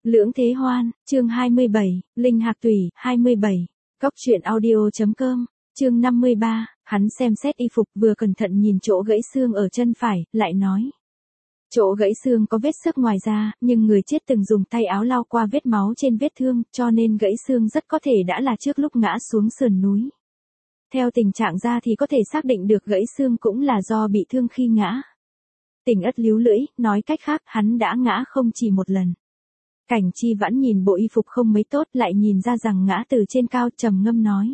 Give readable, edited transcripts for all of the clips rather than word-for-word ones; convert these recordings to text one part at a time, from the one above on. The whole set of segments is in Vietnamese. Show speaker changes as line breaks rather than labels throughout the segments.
Lưỡng Thế Hoan, chương 27, Linh Hạc Tùy, 27. Cóc truyện audio.com, chương 53, hắn xem xét y phục vừa cẩn thận nhìn chỗ gãy xương ở chân phải, lại nói. Chỗ gãy xương có vết xước ngoài da, nhưng người chết từng dùng tay áo lau qua vết máu trên vết thương, cho nên gãy xương rất có thể đã là trước lúc ngã xuống sườn núi. Theo tình trạng da thì có thể xác định được gãy xương cũng là do bị thương khi ngã. Tỉnh Ất líu lưỡi, nói cách khác, hắn đã ngã không chỉ một lần. Cảnh Chi Vãn nhìn bộ y phục không mấy tốt, lại nhìn ra rằng ngã từ trên cao, trầm ngâm nói.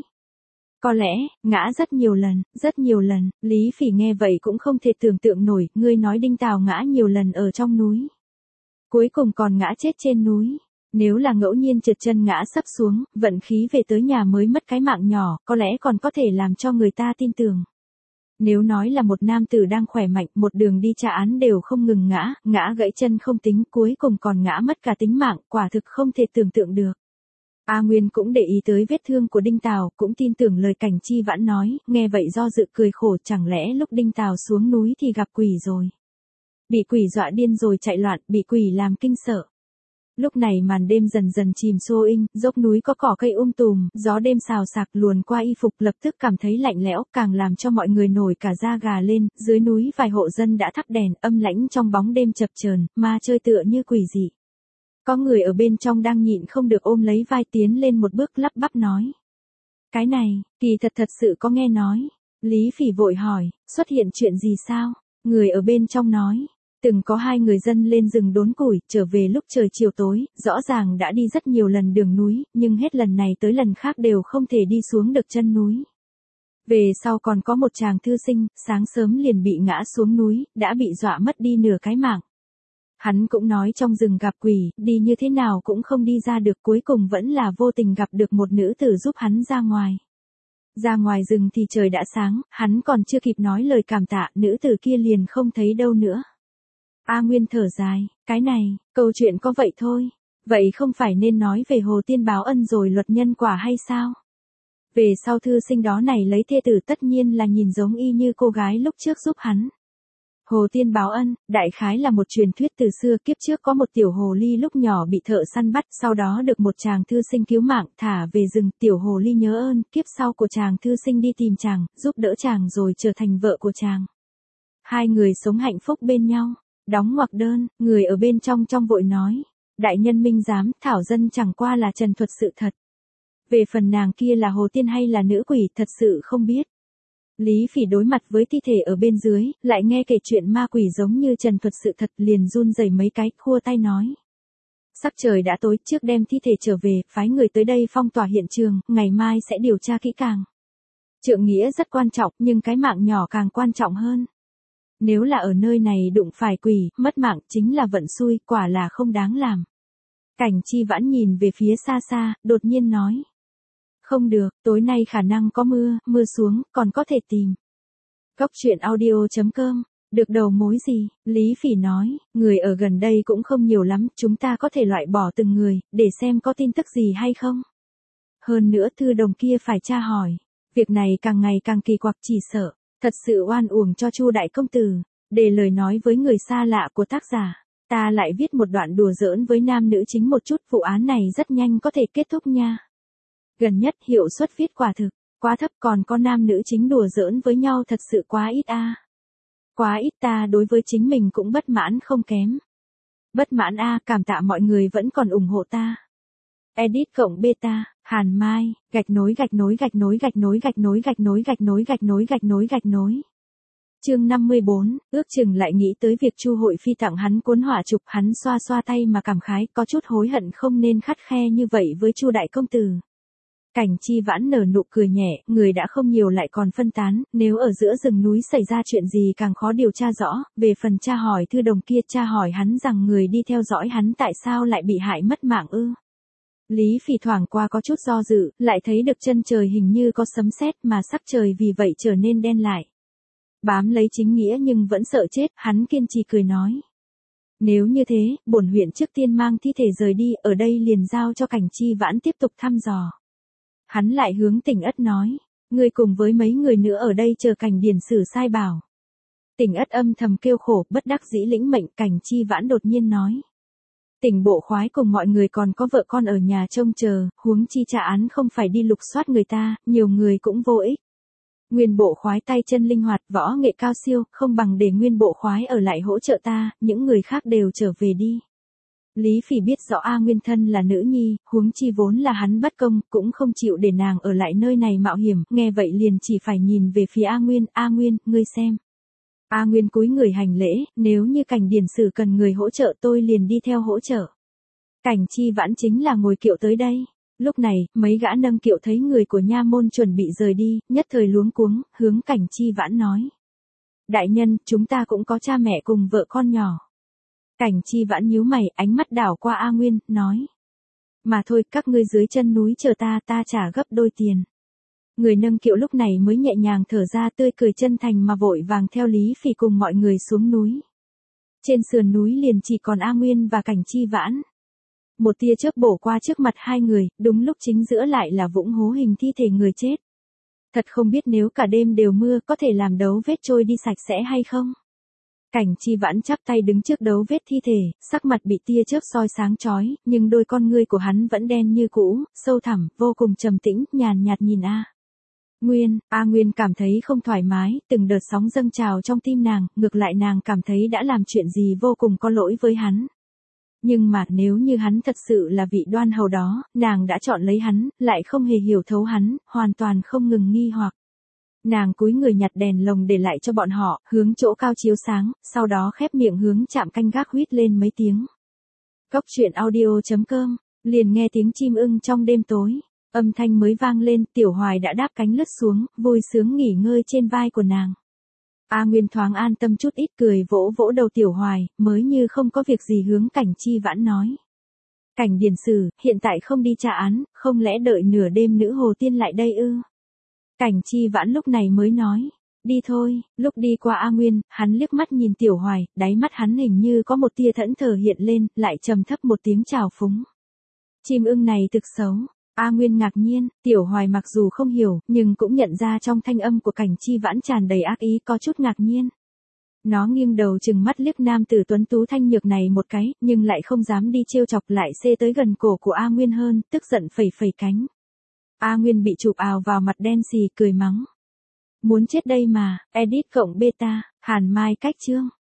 Có lẽ, ngã rất nhiều lần, Lý Phỉ nghe vậy cũng không thể tưởng tượng nổi, ngươi nói Đinh Tào ngã nhiều lần ở trong núi. Cuối cùng còn ngã chết trên núi. Nếu là ngẫu nhiên trượt chân ngã sấp xuống, vận khí về tới nhà mới mất cái mạng nhỏ, có lẽ còn có thể làm cho người ta tin tưởng. Nếu nói là một nam tử đang khỏe mạnh, một đường đi tra án đều không ngừng ngã gãy chân không tính, cuối cùng còn ngã mất cả tính mạng, quả thực không thể tưởng tượng được. A Nguyên cũng để ý tới vết thương của Đinh Tào, cũng tin tưởng lời Cảnh Chi Vãn nói, nghe vậy do dự cười khổ, chẳng lẽ lúc Đinh Tào xuống núi thì gặp quỷ rồi. Bị quỷ dọa điên rồi chạy loạn, bị quỷ làm kinh sợ. Lúc này màn đêm dần dần chìm xô in, dốc núi có cỏ cây tùm, gió đêm xào xạc luồn qua y phục lập tức cảm thấy lạnh lẽo, càng làm cho mọi người nổi cả da gà lên, dưới núi vài hộ dân đã thắp đèn, âm lãnh trong bóng đêm chập chờn, ma chơi tựa như quỷ dị. Có người ở bên trong đang nhịn không được ôm lấy vai tiến lên một bước lắp bắp nói. Cái này, kỳ thật sự có nghe nói. Lý Phỉ vội hỏi, xuất hiện chuyện gì sao? Người ở bên trong nói. Từng có 2 người dân lên rừng đốn củi, trở về lúc trời chiều tối, rõ ràng đã đi rất nhiều lần đường núi, nhưng hết lần này tới lần khác đều không thể đi xuống được chân núi. Về sau còn có một chàng thư sinh, sáng sớm liền bị ngã xuống núi, đã bị dọa mất đi nửa cái mạng. Hắn cũng nói trong rừng gặp quỷ, đi như thế nào cũng không đi ra được, cuối cùng vẫn là vô tình gặp được một nữ tử giúp hắn ra ngoài. Ra ngoài rừng thì trời đã sáng, hắn còn chưa kịp nói lời cảm tạ, nữ tử kia liền không thấy đâu nữa. A Nguyên thở dài, cái này, câu chuyện có vậy thôi. Vậy không phải nên nói về Hồ Tiên báo ân rồi luật nhân quả hay sao? Về sau thư sinh đó này lấy thê tử tất nhiên là nhìn giống y như cô gái lúc trước giúp hắn. Hồ Tiên báo ân, đại khái là một truyền thuyết từ xưa, kiếp trước có một tiểu hồ ly lúc nhỏ bị thợ săn bắt, sau đó được một chàng thư sinh cứu mạng, thả về rừng, tiểu hồ ly nhớ ơn, kiếp sau của chàng thư sinh đi tìm chàng, giúp đỡ chàng rồi trở thành vợ của chàng. 2 người sống hạnh phúc bên nhau. Đóng ngoặc đơn, người ở bên trong vội nói. Đại nhân minh giám, thảo dân chẳng qua là trần thuật sự thật. Về phần nàng kia là hồ tiên hay là nữ quỷ, thật sự không biết. Lý Phỉ đối mặt với thi thể ở bên dưới, lại nghe kể chuyện ma quỷ giống như trần thuật sự thật, liền run rẩy mấy cái, khua tay nói. Sắc trời đã tối, trước đem thi thể trở về, phái người tới đây phong tỏa hiện trường, ngày mai sẽ điều tra kỹ càng. Trượng nghĩa rất quan trọng, nhưng cái mạng nhỏ càng quan trọng hơn. Nếu là ở nơi này đụng phải quỷ, mất mạng chính là vận xui, quả là không đáng làm. Cảnh Chi Vãn nhìn về phía xa xa, đột nhiên nói. Không được, tối nay khả năng có mưa xuống, còn có thể tìm. Cóc truyện audio.com, được đầu mối gì? Lý Phỉ nói, người ở gần đây cũng không nhiều lắm, chúng ta có thể loại bỏ từng người, để xem có tin tức gì hay không. Hơn nữa thư đồng kia phải tra hỏi. Việc này càng ngày càng kỳ quặc, chỉ sợ. Thật sự oan uổng cho Chu đại công tử, để lời nói với người xa lạ của tác giả, ta lại viết một đoạn đùa giỡn với nam nữ chính một chút, vụ án này rất nhanh có thể kết thúc nha. Gần nhất hiệu suất viết quả thực quá thấp, còn có nam nữ chính đùa giỡn với nhau thật sự quá ít a. Quá ít, ta đối với chính mình cũng bất mãn không kém. Bất mãn a, cảm tạ mọi người vẫn còn ủng hộ ta. Edit cộng beta, Hàn Mai, gạch nối. Chương 54, ước chừng lại nghĩ tới việc Chu Hội Phi tặng hắn cuốn họa chụp, hắn xoa xoa tay mà cảm khái, có chút hối hận không nên khắt khe như vậy với Chu đại công tử. Cảnh Chi Vãn nở nụ cười nhẹ, người đã không nhiều lại còn phân tán, nếu ở giữa rừng núi xảy ra chuyện gì càng khó điều tra rõ, về phần tra hỏi thư đồng kia, tra hỏi hắn rằng người đi theo dõi hắn tại sao lại bị hại mất mạng ư. Lý Phỉ thoảng qua có chút do dự, lại thấy được chân trời hình như có sấm sét, mà sắc trời vì vậy trở nên đen lại. Bám lấy chính nghĩa nhưng vẫn sợ chết, hắn kiên trì cười nói. Nếu như thế, bổn huyện trước tiên mang thi thể rời đi, ở đây liền giao cho Cảnh Chi Vãn tiếp tục thăm dò. Hắn lại hướng Tỉnh Ất nói, ngươi cùng với mấy người nữa ở đây chờ Cảnh điển sử sai bảo. Tỉnh Ất âm thầm kêu khổ, bất đắc dĩ lĩnh mệnh. Cảnh Chi Vãn đột nhiên nói. Tỉnh bộ khoái cùng mọi người còn có vợ con ở nhà trông chờ, huống chi tra án không phải đi lục soát người ta, nhiều người cũng vô ích. Nguyên bộ khoái tay chân linh hoạt, võ nghệ cao siêu, không bằng để nguyên bộ khoái ở lại hỗ trợ ta, những người khác đều trở về đi. Lý Phỉ biết rõ A Nguyên thân là nữ nhi, huống chi vốn là hắn bất công, cũng không chịu để nàng ở lại nơi này mạo hiểm, nghe vậy liền chỉ phải nhìn về phía A Nguyên, ngươi xem. A Nguyên cúi người hành lễ, nếu như Cảnh Điền Sử cần người hỗ trợ tôi liền đi theo hỗ trợ. Cảnh Chi Vãn chính là ngồi kiệu tới đây. Lúc này, mấy gã nâng kiệu thấy người của nha môn chuẩn bị rời đi, nhất thời luống cuống, hướng Cảnh Chi Vãn nói. Đại nhân, chúng ta cũng có cha mẹ cùng vợ con nhỏ. Cảnh Chi Vãn nhíu mày, ánh mắt đảo qua A Nguyên, nói. Mà thôi, các ngươi dưới chân núi chờ ta trả gấp đôi tiền. Người nâng kiệu lúc này mới nhẹ nhàng thở ra tươi cười chân thành mà vội vàng theo Lý Phỉ cùng mọi người xuống núi. Trên sườn núi liền chỉ còn A Nguyên và Cảnh Chi Vãn. Một tia chớp bổ qua trước mặt hai người, đúng lúc chính giữa lại là vũng hố hình thi thể người chết. Thật không biết nếu cả đêm đều mưa có thể làm dấu vết trôi đi sạch sẽ hay không. Cảnh Chi Vãn chắp tay đứng trước dấu vết thi thể, sắc mặt bị tia chớp soi sáng chói, nhưng đôi con ngươi của hắn vẫn đen như cũ, sâu thẳm, vô cùng trầm tĩnh, nhàn nhạt nhìn A Nguyên cảm thấy không thoải mái, từng đợt sóng dâng trào trong tim nàng, ngược lại nàng cảm thấy đã làm chuyện gì vô cùng có lỗi với hắn. Nhưng mà nếu như hắn thật sự là vị đoan hầu đó, nàng đã chọn lấy hắn, lại không hề hiểu thấu hắn, hoàn toàn không ngừng nghi hoặc. Nàng cúi người nhặt đèn lồng để lại cho bọn họ, hướng chỗ cao chiếu sáng, sau đó khép miệng hướng trạm canh gác huýt lên mấy tiếng. Cốc truyện audio.com, liền nghe tiếng chim ưng trong đêm tối. Âm thanh mới vang lên, Tiểu Hoài đã đáp cánh lướt xuống, vui sướng nghỉ ngơi trên vai của nàng. A Nguyên thoáng an tâm chút ít cười vỗ vỗ đầu Tiểu Hoài, mới như không có việc gì hướng Cảnh Chi Vãn nói. Cảnh Điền Sử, hiện tại không đi tra án, không lẽ đợi nửa đêm nữ hồ tiên lại đây ư? Cảnh Chi Vãn lúc này mới nói. Đi thôi, lúc đi qua A Nguyên, hắn liếc mắt nhìn Tiểu Hoài, đáy mắt hắn hình như có một tia thẫn thờ hiện lên, lại trầm thấp một tiếng chào phúng. Chim ưng này thực xấu. A Nguyên ngạc nhiên, Tiểu Hoài mặc dù không hiểu, nhưng cũng nhận ra trong thanh âm của Cảnh Chi Vãn tràn đầy ác ý có chút ngạc nhiên. Nó nghiêng đầu chừng mắt liếc nam tử tuấn tú thanh nhược này một cái, nhưng lại không dám đi trêu chọc lại xê tới gần cổ của A Nguyên hơn, tức giận phẩy phẩy cánh. A Nguyên bị chụp ào vào mặt đen xì cười mắng. Muốn chết đây mà, edit cộng beta, Hàn Mai cách chương.